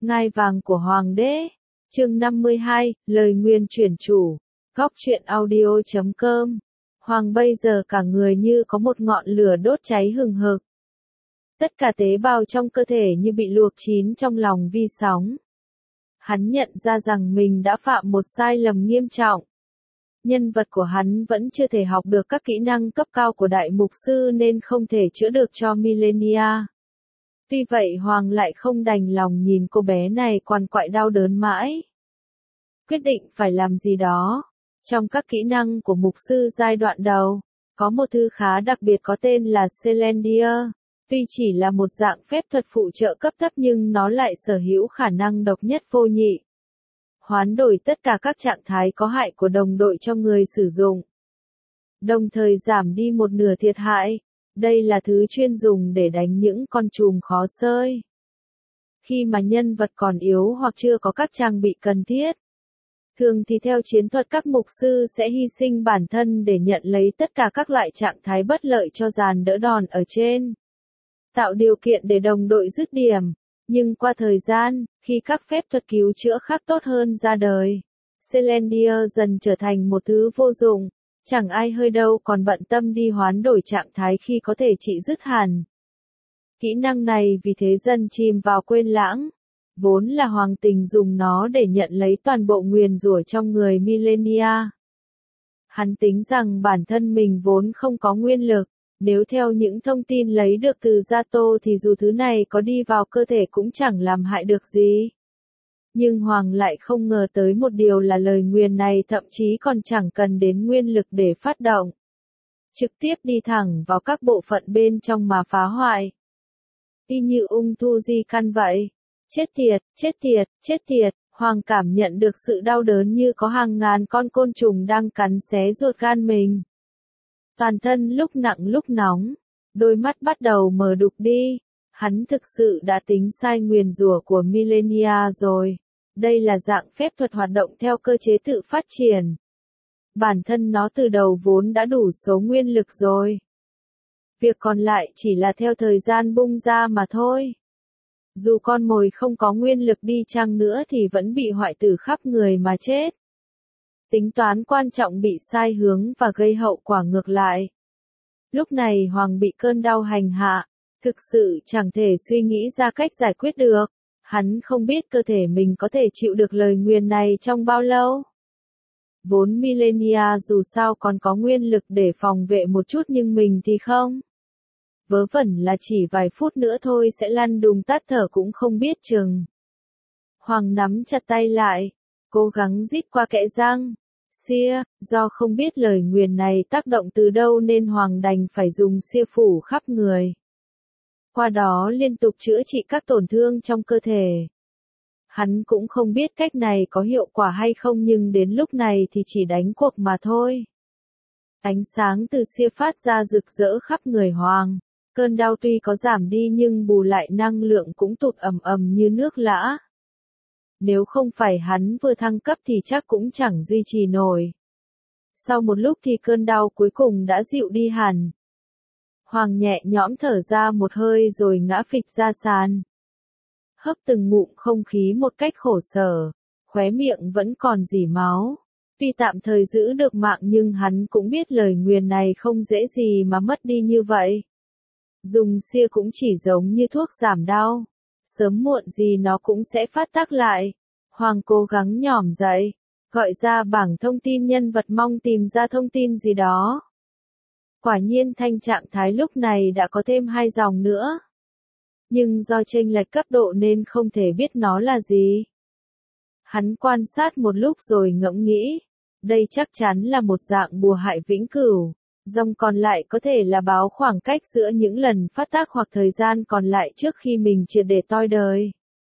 Ngai vàng của Hoàng đế. Chương 52, lời nguyền chuyển chủ. Góc truyện audio.com. Hoàng bây giờ cả người như có một ngọn lửa đốt cháy hừng hực. Tất cả tế bào trong cơ thể như bị luộc chín trong lòng vi sóng. Hắn nhận ra rằng mình đã phạm một sai lầm nghiêm trọng. Nhân vật của hắn vẫn chưa thể học được các kỹ năng cấp cao của đại mục sư nên không thể chữa được cho Millennia. Tuy vậy Hoàng lại không đành lòng nhìn cô bé này quằn quại đau đớn mãi. Quyết định phải làm gì đó. Trong các kỹ năng của mục sư giai đoạn đầu, có một thứ khá đặc biệt có tên là Celendia. Tuy chỉ là một dạng phép thuật phụ trợ cấp thấp nhưng nó lại sở hữu khả năng độc nhất vô nhị. Hoán đổi tất cả các trạng thái có hại của đồng đội cho người sử dụng. Đồng thời giảm đi một nửa thiệt hại. Đây là thứ chuyên dùng để đánh những con trùm khó xơi. Khi mà nhân vật còn yếu hoặc chưa có các trang bị cần thiết. Thường thì theo chiến thuật các mục sư sẽ hy sinh bản thân để nhận lấy tất cả các loại trạng thái bất lợi cho dàn đỡ đòn ở trên. Tạo điều kiện để đồng đội dứt điểm. Nhưng qua thời gian, khi các phép thuật cứu chữa khác tốt hơn ra đời, Celendia dần trở thành một thứ vô dụng. Chẳng ai hơi đâu còn bận tâm đi hoán đổi trạng thái khi có thể trị dứt hẳn. Kỹ năng này vì thế dần chìm vào quên lãng. Vốn là Hoàng tình dùng nó để nhận lấy toàn bộ nguyền rủa trong người Millennia. Hắn tính rằng bản thân mình vốn không có nguyên lực. Nếu theo những thông tin lấy được từ Zato thì dù thứ này có đi vào cơ thể cũng chẳng làm hại được gì. Nhưng Hoàng lại không ngờ tới một điều là lời nguyền này thậm chí còn chẳng cần đến nguyên lực để phát động. Trực tiếp đi thẳng vào các bộ phận bên trong mà phá hoại. Y như ung thư di căn vậy. Chết tiệt, chết tiệt, chết tiệt, Hoàng cảm nhận được sự đau đớn như có hàng ngàn con côn trùng đang cắn xé ruột gan mình. Toàn thân lúc nặng lúc nóng, đôi mắt bắt đầu mờ đục đi. Hắn thực sự đã tính sai nguyền rủa của Millennia rồi. Đây là dạng phép thuật hoạt động theo cơ chế tự phát triển. Bản thân nó từ đầu vốn đã đủ số nguyên lực rồi. Việc còn lại chỉ là theo thời gian bung ra mà thôi. Dù con mồi không có nguyên lực đi chăng nữa thì vẫn bị hoại tử khắp người mà chết. Tính toán quan trọng bị sai hướng và gây hậu quả ngược lại. Lúc này Hoàng bị cơn đau hành hạ, thực sự chẳng thể suy nghĩ ra cách giải quyết được. Hắn không biết cơ thể mình có thể chịu được lời nguyền này trong bao lâu. Vốn Millennia dù sao còn có nguyên lực để phòng vệ một chút nhưng mình thì không. Vớ vẩn là chỉ vài phút nữa thôi sẽ lăn đùng tắt thở cũng không biết chừng. Hoàng nắm chặt tay lại, cố gắng rít qua kẽ răng. Do không biết lời nguyền này tác động từ đâu nên Hoàng đành phải dùng xia phủ khắp người. Qua đó liên tục chữa trị các tổn thương trong cơ thể. Hắn cũng không biết cách này có hiệu quả hay không nhưng đến lúc này thì chỉ đánh cuộc mà thôi. Ánh sáng từ xia phát ra rực rỡ khắp người Hoàng. Cơn đau tuy có giảm đi nhưng bù lại năng lượng cũng tụt ầm ầm như nước lã. Nếu không phải hắn vừa thăng cấp thì chắc cũng chẳng duy trì nổi. Sau một lúc thì cơn đau cuối cùng đã dịu đi hẳn. Hoàng nhẹ nhõm thở ra một hơi rồi ngã phịch ra sàn. Hấp từng ngụm không khí một cách khổ sở, khóe miệng vẫn còn rỉ máu. Tuy tạm thời giữ được mạng nhưng hắn cũng biết lời nguyền này không dễ gì mà mất đi như vậy. Dùng xia cũng chỉ giống như thuốc giảm đau. Sớm muộn gì nó cũng sẽ phát tác lại. Hoàng cố gắng nhỏm dậy, gọi ra bảng thông tin nhân vật mong tìm ra thông tin gì đó. Quả nhiên thanh trạng thái lúc này đã có thêm 2 dòng nữa. Nhưng do chênh lệch cấp độ nên không thể biết nó là gì. Hắn quan sát một lúc rồi ngẫm nghĩ. Đây chắc chắn là một dạng bùa hại vĩnh cửu. Dòng còn lại có thể là báo khoảng cách giữa những lần phát tác hoặc thời gian còn lại trước khi mình triệt để toi đời.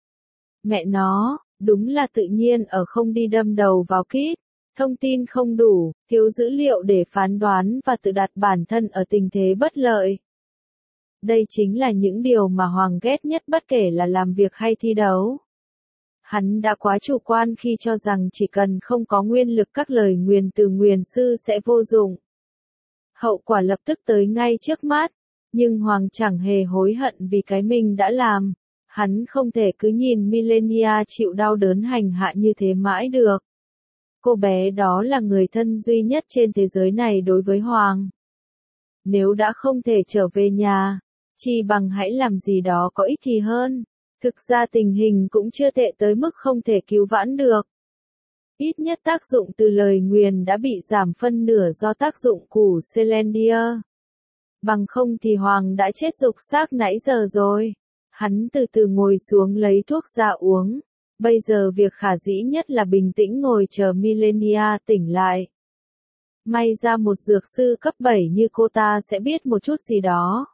Mẹ nó, đúng là tự nhiên ở không đi đâm đầu vào kít. Thông tin không đủ, thiếu dữ liệu để phán đoán và tự đặt bản thân ở tình thế bất lợi. Đây chính là những điều mà Hoàng ghét nhất bất kể là làm việc hay thi đấu. Hắn đã quá chủ quan khi cho rằng chỉ cần không có nguyên lực các lời nguyền từ nguyền sư sẽ vô dụng. Hậu quả lập tức tới ngay trước mắt, nhưng Hoàng chẳng hề hối hận vì cái mình đã làm. Hắn không thể cứ nhìn Millenia chịu đau đớn hành hạ như thế mãi được. Cô bé đó là người thân duy nhất trên thế giới này đối với Hoàng. Nếu đã không thể trở về nhà, chi bằng hãy làm gì đó có ích thì hơn. Thực ra tình hình cũng chưa tệ tới mức không thể cứu vãn được. Ít nhất tác dụng từ lời nguyền đã bị giảm phân nửa do tác dụng củ Celandia. Bằng không thì Hoàng đã chết rục xác nãy giờ rồi. Hắn từ từ ngồi xuống lấy thuốc ra uống. Bây giờ việc khả dĩ nhất là bình tĩnh ngồi chờ Millenia tỉnh lại. May ra một dược sư cấp 7 như cô ta sẽ biết một chút gì đó.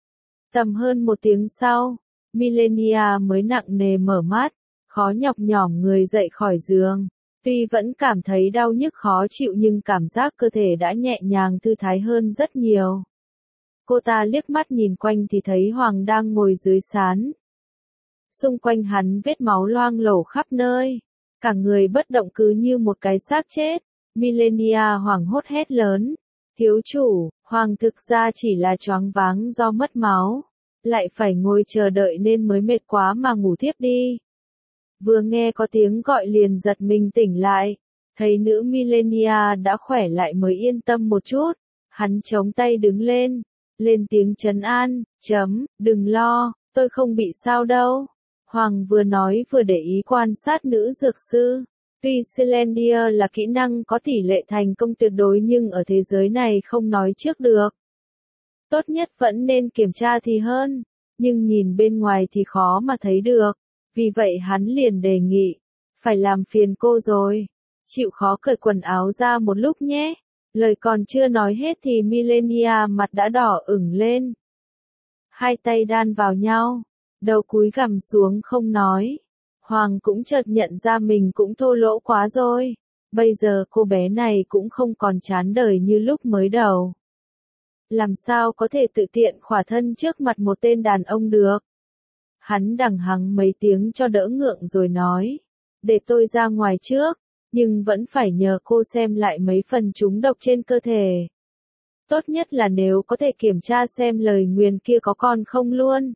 Tầm hơn 1 tiếng sau, Millenia mới nặng nề mở mắt, khó nhọc nhỏm người dậy khỏi giường. Tuy vẫn cảm thấy đau nhức khó chịu nhưng cảm giác cơ thể đã nhẹ nhàng thư thái hơn rất nhiều. Cô ta liếc mắt nhìn quanh thì thấy Hoàng đang ngồi dưới sán. Xung quanh hắn vết máu loang lổ khắp nơi. Cả người bất động cứ như một cái xác chết. Millenia hoảng hốt hét lớn. Thiếu chủ, Hoàng thực ra chỉ là choáng váng do mất máu. Lại phải ngồi chờ đợi nên mới mệt quá mà ngủ thiếp đi. Vừa nghe có tiếng gọi liền giật mình tỉnh lại. Thấy nữ Millenia đã khỏe lại mới yên tâm một chút. Hắn chống tay đứng lên. Lên tiếng trấn an, đừng lo, tôi không bị sao đâu. Hoàng vừa nói vừa để ý quan sát nữ dược sư. Tuy Celandia là kỹ năng có tỷ lệ thành công tuyệt đối nhưng ở thế giới này không nói trước được. Tốt nhất vẫn nên kiểm tra thì hơn, nhưng nhìn bên ngoài thì khó mà thấy được. Vì vậy hắn liền đề nghị, phải làm phiền cô rồi. Chịu khó cởi quần áo ra một lúc nhé. Lời còn chưa nói hết thì Millenia mặt đã đỏ ửng lên. Hai tay đan vào nhau, đầu cúi gằm xuống không nói. Hoàng cũng chợt nhận ra mình cũng thô lỗ quá rồi. Bây giờ cô bé này cũng không còn chán đời như lúc mới đầu. Làm sao có thể tự tiện khỏa thân trước mặt một tên đàn ông được? Hắn đằng hắng mấy tiếng cho đỡ ngượng rồi nói. Để tôi ra ngoài trước. Nhưng vẫn phải nhờ cô xem lại mấy phần trúng độc trên cơ thể. Tốt nhất là nếu có thể kiểm tra xem lời nguyền kia có còn không luôn.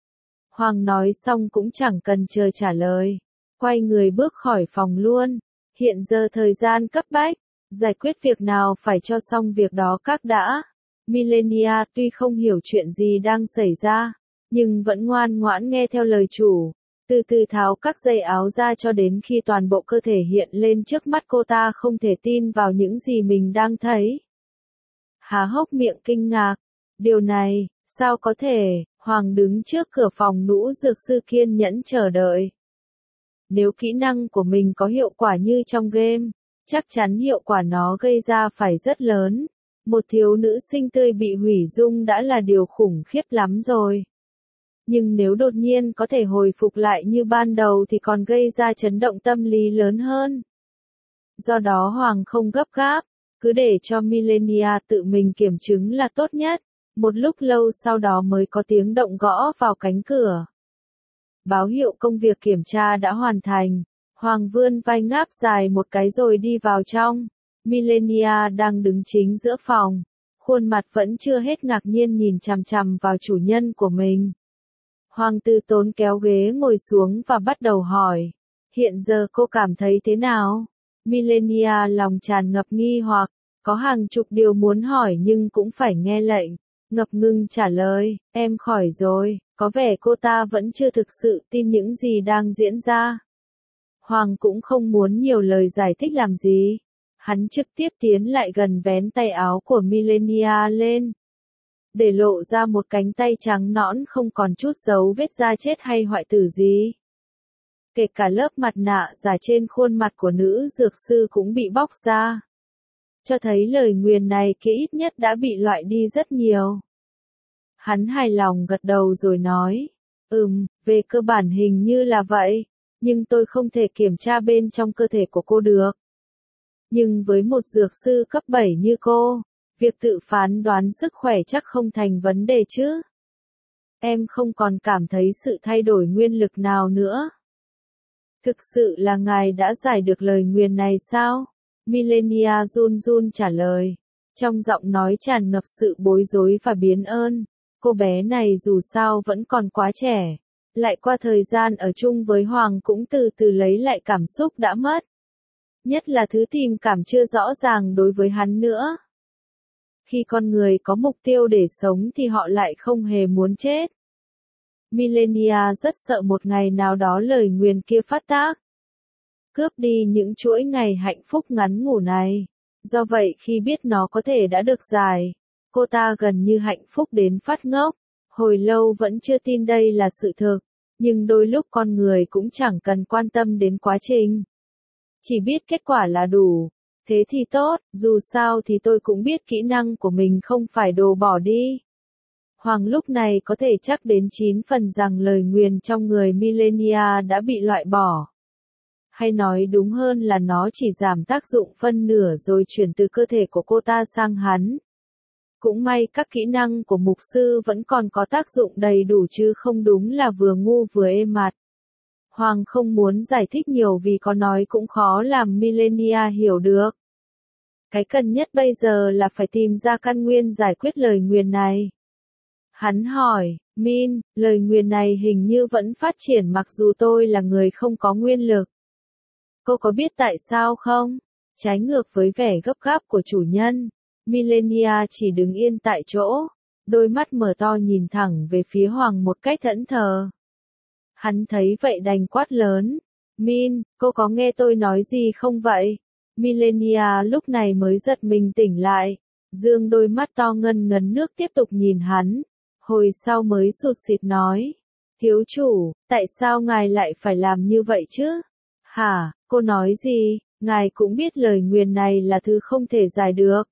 Hoàng nói xong cũng chẳng cần chờ trả lời. Quay người bước khỏi phòng luôn. Hiện giờ thời gian cấp bách. Giải quyết việc nào phải cho xong việc đó các đã. Millenia tuy không hiểu chuyện gì đang xảy ra. Nhưng vẫn ngoan ngoãn nghe theo lời chủ. Từ từ tháo các dây áo ra cho đến khi toàn bộ cơ thể hiện lên trước mắt cô ta không thể tin vào những gì mình đang thấy. Há hốc miệng kinh ngạc. Điều này, sao có thể, Hoàng đứng trước cửa phòng nữ dược sư kiên nhẫn chờ đợi. Nếu kỹ năng của mình có hiệu quả như trong game, chắc chắn hiệu quả nó gây ra phải rất lớn. Một thiếu nữ xinh tươi bị hủy dung đã là điều khủng khiếp lắm rồi. Nhưng nếu đột nhiên có thể hồi phục lại như ban đầu thì còn gây ra chấn động tâm lý lớn hơn. Do đó Hoàng không gấp gáp, cứ để cho Millenia tự mình kiểm chứng là tốt nhất. Một lúc lâu sau đó mới có tiếng động gõ vào cánh cửa. Báo hiệu công việc kiểm tra đã hoàn thành. Hoàng vươn vai ngáp dài một cái rồi đi vào trong. Millenia đang đứng chính giữa phòng. Khuôn mặt vẫn chưa hết ngạc nhiên nhìn chằm chằm vào chủ nhân của mình. Hoàng từ tốn kéo ghế ngồi xuống và bắt đầu hỏi. Hiện giờ cô cảm thấy thế nào? Millenia lòng tràn ngập nghi hoặc, có hàng chục điều muốn hỏi nhưng cũng phải nghe lệnh. Ngập ngừng trả lời, em khỏi rồi, có vẻ cô ta vẫn chưa thực sự tin những gì đang diễn ra. Hoàng cũng không muốn nhiều lời giải thích làm gì. Hắn trực tiếp tiến lại gần vén tay áo của Millenia lên. Để lộ ra một cánh tay trắng nõn không còn chút dấu vết da chết hay hoại tử gì. Kể cả lớp mặt nạ giả trên khuôn mặt của nữ dược sư cũng bị bóc ra. Cho thấy lời nguyền này kia ít nhất đã bị loại đi rất nhiều. Hắn hài lòng gật đầu rồi nói. Về cơ bản hình như là vậy. Nhưng tôi không thể kiểm tra bên trong cơ thể của cô được. Nhưng với một dược sư cấp 7 như cô, việc tự phán đoán sức khỏe chắc không thành vấn đề chứ. Em không còn cảm thấy sự thay đổi nguyên lực nào nữa. Thực sự là ngài đã giải được lời nguyền này sao? Millenia run run trả lời. Trong giọng nói tràn ngập sự bối rối và biến ơn. Cô bé này dù sao vẫn còn quá trẻ. Lại qua thời gian ở chung với Hoàng cũng từ từ lấy lại cảm xúc đã mất. Nhất là thứ tình cảm chưa rõ ràng đối với hắn nữa. Khi con người có mục tiêu để sống thì họ lại không hề muốn chết. Millenia rất sợ một ngày nào đó lời nguyền kia phát tác, cướp đi những chuỗi ngày hạnh phúc ngắn ngủi này. Do vậy khi biết nó có thể đã được giải, cô ta gần như hạnh phúc đến phát ngốc. Hồi lâu vẫn chưa tin đây là sự thực, nhưng đôi lúc con người cũng chẳng cần quan tâm đến quá trình. Chỉ biết kết quả là đủ. Thế thì tốt, dù sao thì tôi cũng biết kỹ năng của mình không phải đồ bỏ đi. Hoàng lúc này có thể chắc đến 9 phần rằng lời nguyền trong người Millenia đã bị loại bỏ. Hay nói đúng hơn là nó chỉ giảm tác dụng phân nửa rồi chuyển từ cơ thể của cô ta sang hắn. Cũng may các kỹ năng của mục sư vẫn còn có tác dụng đầy đủ chứ không đúng là vừa ngu vừa êm mặt. Hoàng không muốn giải thích nhiều vì có nói cũng khó làm Millenia hiểu được. Cái cần nhất bây giờ là phải tìm ra căn nguyên giải quyết lời nguyền này. Hắn hỏi, Min, lời nguyền này hình như vẫn phát triển mặc dù tôi là người không có nguyên lực. Cô có biết tại sao không? Trái ngược với vẻ gấp gáp của chủ nhân, Millenia chỉ đứng yên tại chỗ, đôi mắt mở to nhìn thẳng về phía Hoàng một cách thẫn thờ. Hắn thấy vậy đành quát lớn, Min, cô có nghe tôi nói gì không vậy? Millenia lúc này mới giật mình tỉnh lại, dương đôi mắt to ngân ngấn nước tiếp tục nhìn hắn, hồi sau mới sụt sịt nói, thiếu chủ, tại sao ngài lại phải làm như vậy chứ? Hả, cô nói gì, ngài cũng biết lời nguyền này là thứ không thể giải được.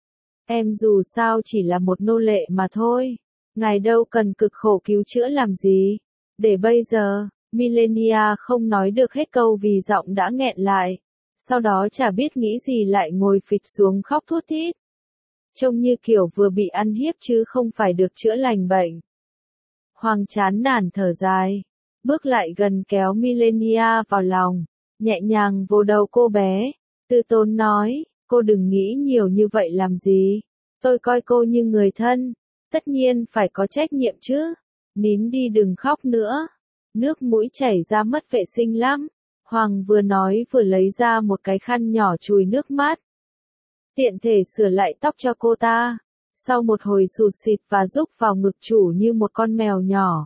Em dù sao chỉ là một nô lệ mà thôi, ngài đâu cần cực khổ cứu chữa làm gì. Để bây giờ, Millenia không nói được hết câu vì giọng đã nghẹn lại. Sau đó chả biết nghĩ gì lại ngồi phịch xuống khóc thút thít. Trông như kiểu vừa bị ăn hiếp chứ không phải được chữa lành bệnh. Hoàng chán nản thở dài, bước lại gần kéo Millenia vào lòng, nhẹ nhàng vỗ đầu cô bé, từ tốn nói, cô đừng nghĩ nhiều như vậy làm gì. Tôi coi cô như người thân, tất nhiên phải có trách nhiệm chứ. Nín đi đừng khóc nữa. Nước mũi chảy ra mất vệ sinh lắm. Hoàng vừa nói vừa lấy ra một cái khăn nhỏ chùi nước mắt. Tiện thể sửa lại tóc cho cô ta. Sau một hồi sụt sịt và rúc vào ngực chủ như một con mèo nhỏ.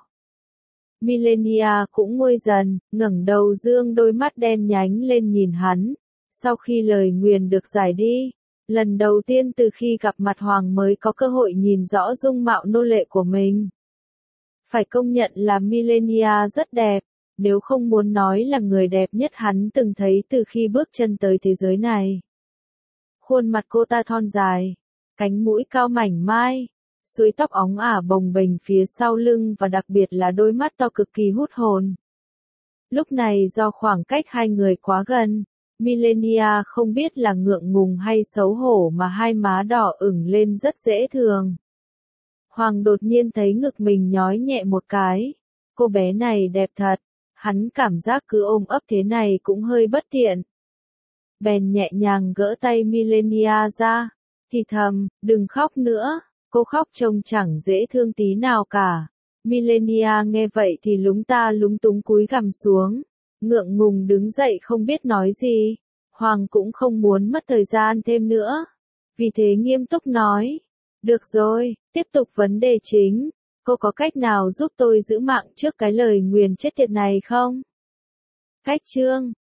Millenia cũng nguôi dần, ngẩng đầu dương đôi mắt đen nhánh lên nhìn hắn. Sau khi lời nguyền được giải đi, lần đầu tiên từ khi gặp mặt Hoàng mới có cơ hội nhìn rõ dung mạo nô lệ của mình. Phải công nhận là Millenia rất đẹp, nếu không muốn nói là người đẹp nhất hắn từng thấy từ khi bước chân tới thế giới này. Khuôn mặt cô ta thon dài, cánh mũi cao mảnh mai, suối tóc óng ả bồng bềnh phía sau lưng và đặc biệt là đôi mắt to cực kỳ hút hồn. Lúc này do khoảng cách hai người quá gần, Millenia không biết là ngượng ngùng hay xấu hổ mà hai má đỏ ửng lên rất dễ thường. Hoàng đột nhiên thấy ngực mình nhói nhẹ một cái. Cô bé này đẹp thật, hắn cảm giác cứ ôm ấp thế này cũng hơi bất tiện. Bèn nhẹ nhàng gỡ tay Millenia ra, thì thầm, đừng khóc nữa, cô khóc trông chẳng dễ thương tí nào cả. Millenia nghe vậy thì lúng ta lúng túng cúi gằm xuống, ngượng ngùng đứng dậy không biết nói gì. Hoàng cũng không muốn mất thời gian thêm nữa, vì thế nghiêm túc nói, được rồi, tiếp tục vấn đề chính, cô có cách nào giúp tôi giữ mạng trước cái lời nguyền chết tiệt này không? Cách chương